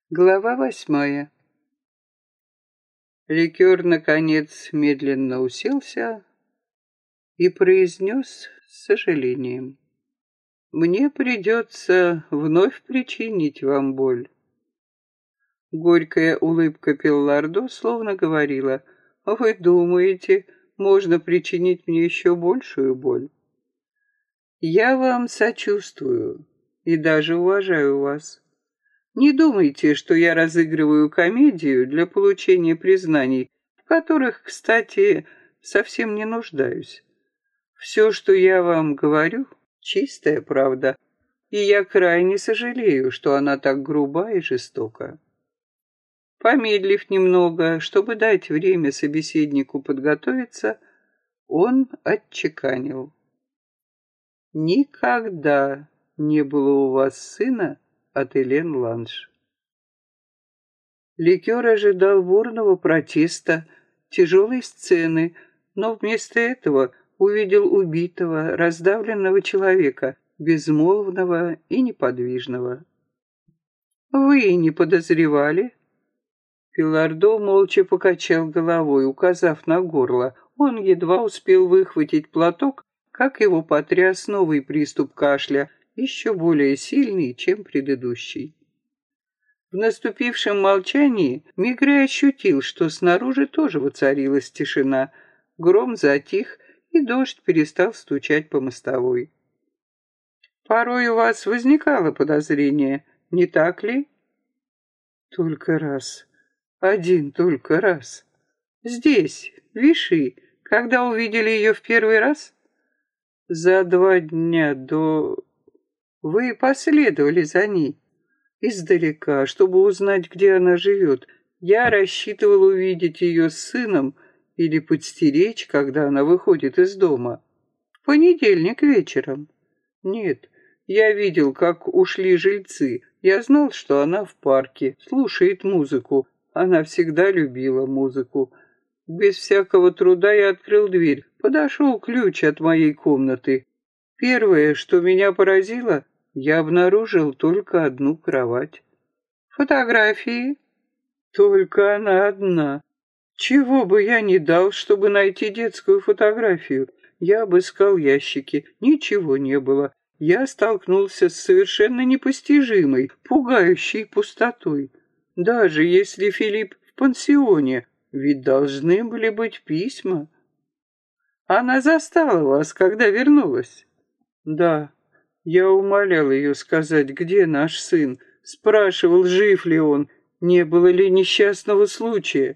Глава 8. Ликер, наконец, медленно уселся и произнес с сожалением. «Мне придется вновь причинить вам боль». Горькая улыбка Пеллардо словно говорила: «Вы думаете, можно причинить мне еще большую боль? Я вам сочувствую и даже уважаю вас. Не думайте, что я разыгрываю комедию для получения признаний, в которых, кстати, совсем не нуждаюсь. Все, что я вам говорю, чистая правда, и я крайне сожалею, что она так груба и жестока». Помедлив немного, чтобы дать время собеседнику подготовиться, он отчеканил: «Никогда не было у вас сына от Элен Ланш». Ликер ожидал бурного протеста, тяжелой сцены, но вместо этого увидел убитого, раздавленного человека, безмолвного и неподвижного. «Вы и не подозревали?» Пеллардо молча покачал головой, указав на горло. Он едва успел выхватить платок, как его потряс новый приступ кашля, еще более сильный, чем предыдущий. В наступившем молчании Мигре ощутил, что снаружи тоже воцарилась тишина. Гром затих, и дождь перестал стучать по мостовой. «Порой у вас возникало подозрение, не так ли?» «Только раз. Один только раз. Здесь, в Виши, когда увидели ее в первый раз?» «За 2 дня до... Вы последовали за ней?» «Издалека, чтобы узнать, где она живет. Я рассчитывал увидеть ее с сыном или подстеречь, когда она выходит из дома. В понедельник вечером. Нет, я видел, как ушли жильцы. Я знал, что она в парке, слушает музыку. Она всегда любила музыку. Без всякого труда я открыл дверь. Подошел ключ от моей комнаты. Первое, что меня поразило, я обнаружил только одну кровать. Фотографии? Только она одна. Чего бы я ни дал, чтобы найти детскую фотографию. Я обыскал ящики. Ничего не было. Я столкнулся с совершенно непостижимой, пугающей пустотой. Даже если Филипп в пансионе, ведь должны были быть письма. Она застала вас, когда вернулась? Да. Я умолял ее сказать, где наш сын, спрашивал, жив ли он, не было ли несчастного случая.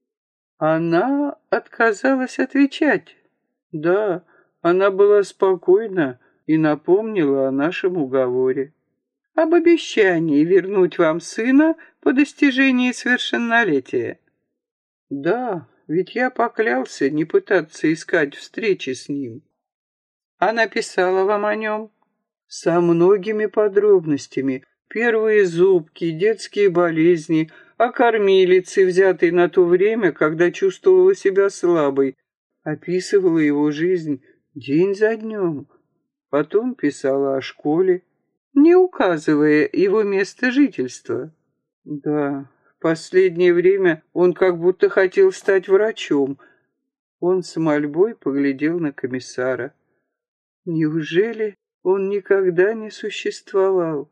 Она отказалась отвечать. Да, она была спокойна и напомнила о нашем уговоре. Об обещании вернуть вам сына по достижении совершеннолетия. Да, ведь я поклялся не пытаться искать встречи с ним. Она писала вам о нем? Со многими подробностями. Первые зубки, детские болезни, о кормилице, взятой на то время, когда чувствовала себя слабой. Описывала его жизнь день за днем. Потом писала о школе, не указывая его место жительства. Да, в последнее время он как будто хотел стать врачом. Он с мольбой поглядел на комиссара. Неужели он никогда не существовал?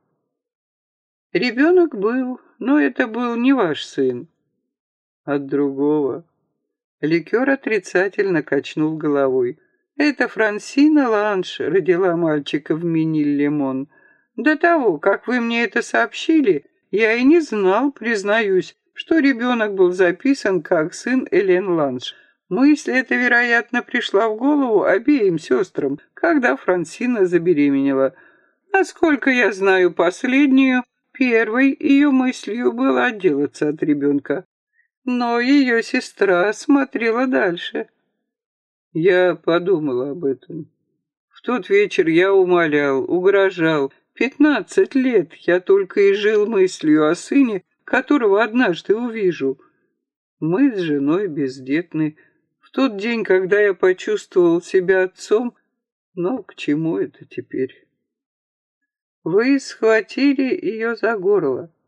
Ребенок был, но это был не ваш сын. От другого. Ликер отрицательно качнул головой. Это Франсина Ланш родила мальчика в Мини-Лемон. До того, как вы мне это сообщили, я и не знал, признаюсь, что ребенок был записан как сын Элен Ланш. Мысль эта, вероятно, пришла в голову обеим сестрам, когда Франсина забеременела. Насколько я знаю последнюю, первой ее мыслью было отделаться от ребенка. Но ее сестра смотрела дальше. Я подумала об этом. В тот вечер я умолял, угрожал. 15 лет я только и жил мыслью о сыне, которого однажды увижу. Мы с женой бездетны. В тот день, когда я почувствовал себя отцом, но к чему это теперь? Вы схватили ее за горло.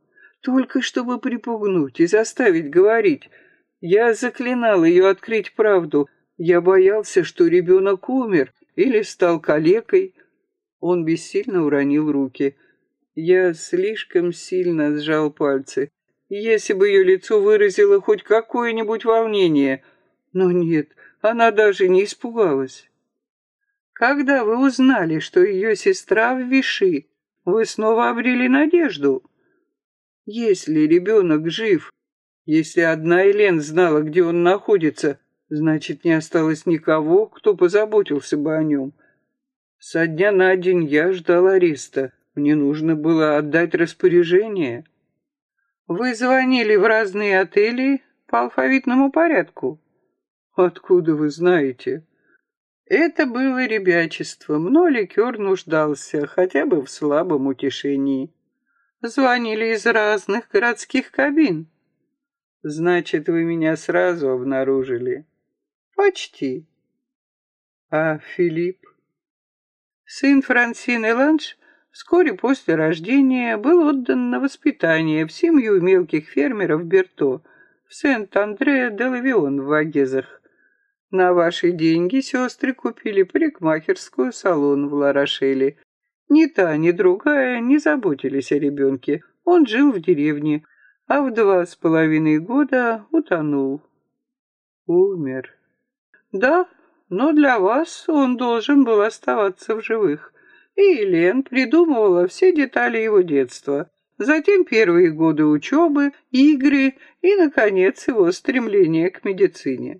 только чтобы припугнуть и заставить говорить. Я заклинал ее открыть правду. Я боялся, что ребенок умер или стал калекой. Он бессильно уронил руки. Я слишком сильно сжал пальцы. Если бы ее лицо выразило хоть какое-нибудь волнение. Но нет, она даже не испугалась. Когда вы узнали, что ее сестра в Виши, вы снова обрели надежду. Если ребенок жив, если одна Элен знала, где он находится, значит, не осталось никого, кто позаботился бы о нем. Со дня на день я ждал ареста. Мне нужно было отдать распоряжение. Вы звонили в разные отели по алфавитному порядку. Откуда вы знаете? Это было ребячеством, но ликер нуждался хотя бы в слабом утешении. Звонили из разных городских кабин. Значит, вы меня сразу обнаружили. Почти. А Филипп? Сын Франсины Ланж вскоре после рождения был отдан на воспитание в семью мелких фермеров Берто в Сент-Андре-де-Лавион в Вагезах. На ваши деньги сестры купили парикмахерскую салон в Ла-Рошеле. Ни та, ни другая не заботились о ребенке. Он жил в деревне, а в 2,5 года утонул. Умер. Да, но для вас он должен был оставаться в живых. И Елен придумывала все детали его детства. Затем первые годы учебы, игры и, наконец, его стремление к медицине.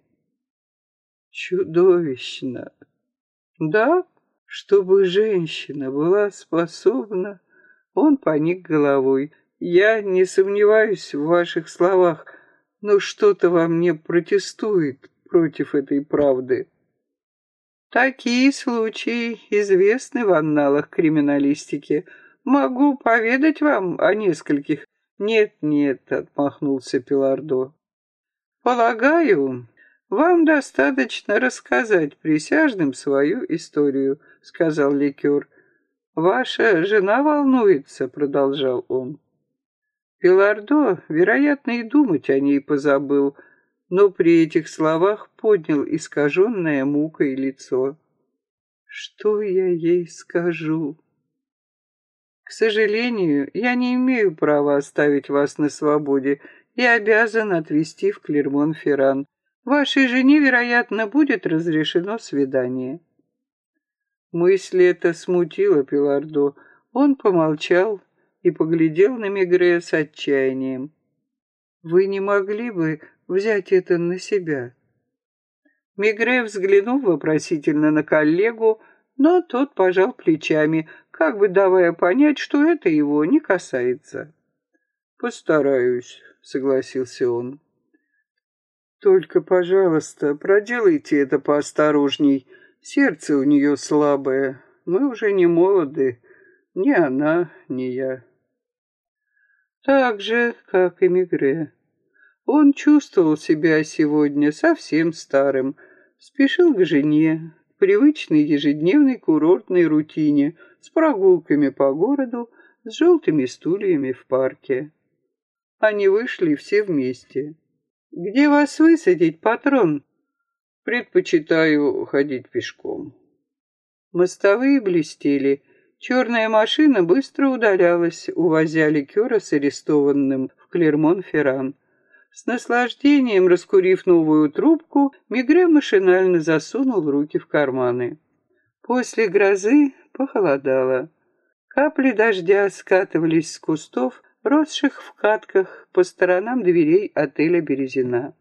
Чудовищно. Да, чтобы женщина была способна... Он поник головой. Я не сомневаюсь в ваших словах, но что-то во мне протестует против этой правды. Такие случаи известны в анналах криминалистики. Могу поведать вам о нескольких. Нет, отмахнулся Пилардо. Полагаю, вам достаточно рассказать присяжным свою историю, сказал ликер. Ваша жена волнуется, продолжал он. Пилардо, вероятно, и думать о ней позабыл, но при этих словах поднял искаженное мукой лицо. Что я ей скажу? К сожалению, я не имею права оставить вас на свободе и обязан отвезти в Клермон-Ферран. Вашей жене, вероятно, будет разрешено свидание. Мысль эта смутила Пилардо. Он помолчал и поглядел на Мегре с отчаянием. «Вы не могли бы взять это на себя?» Мегре взглянул вопросительно на коллегу, но тот пожал плечами, как бы давая понять, что это его не касается. «Постараюсь», — согласился он. «Только, пожалуйста, проделайте это поосторожней. Сердце у нее слабое. Мы уже не молоды, ни она, ни я». Так же, как и Мегре. Он чувствовал себя сегодня совсем старым, спешил к жене, к привычной ежедневной курортной рутине, с прогулками по городу, с желтыми стульями в парке. Они вышли все вместе. «Где вас высадить, патрон?» «Предпочитаю ходить пешком». Мостовые блестели. Черная машина быстро удалялась, увозя ликера с арестованным в Клермон-Ферран. С наслаждением раскурив новую трубку, Мегре машинально засунул руки в карманы. После грозы похолодало. Капли дождя скатывались с кустов, росших в катках по сторонам дверей отеля «Березина».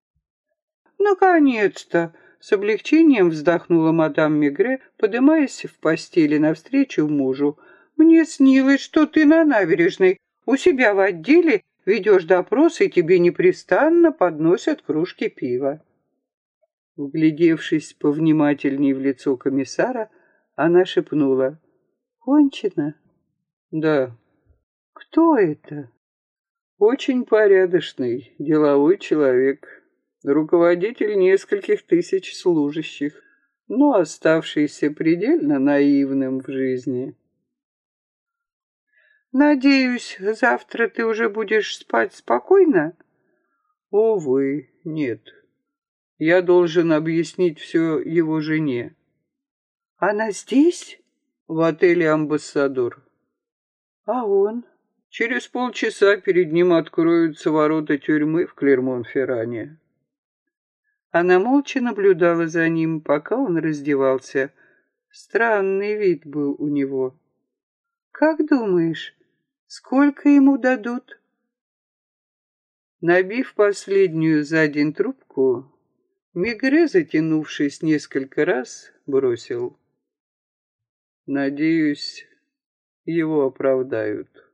«Наконец-то!» — с облегчением вздохнула мадам Мегре, подымаясь в постели навстречу мужу. «Мне снилось, что ты на набережной, у себя в отделе ведешь допрос, и тебе непрестанно подносят кружки пива». Вглядевшись повнимательней в лицо комиссара, она шепнула. «Кончено?» «Да». «Кто это?» «Очень порядочный, деловой человек, руководитель нескольких тысяч служащих, но оставшийся предельно наивным в жизни». Надеюсь, завтра ты уже будешь спать спокойно? Увы, нет. Я должен объяснить все его жене. Она здесь? В отеле «Амбассадор». А он? Через полчаса перед ним откроются ворота тюрьмы в Клермон-Ферране. Она молча наблюдала за ним, пока он раздевался. Странный вид был у него. «Как думаешь, сколько ему дадут?» Набив последнюю за день трубку, Мегре, затянувшись несколько раз, бросил: «Надеюсь, его оправдают».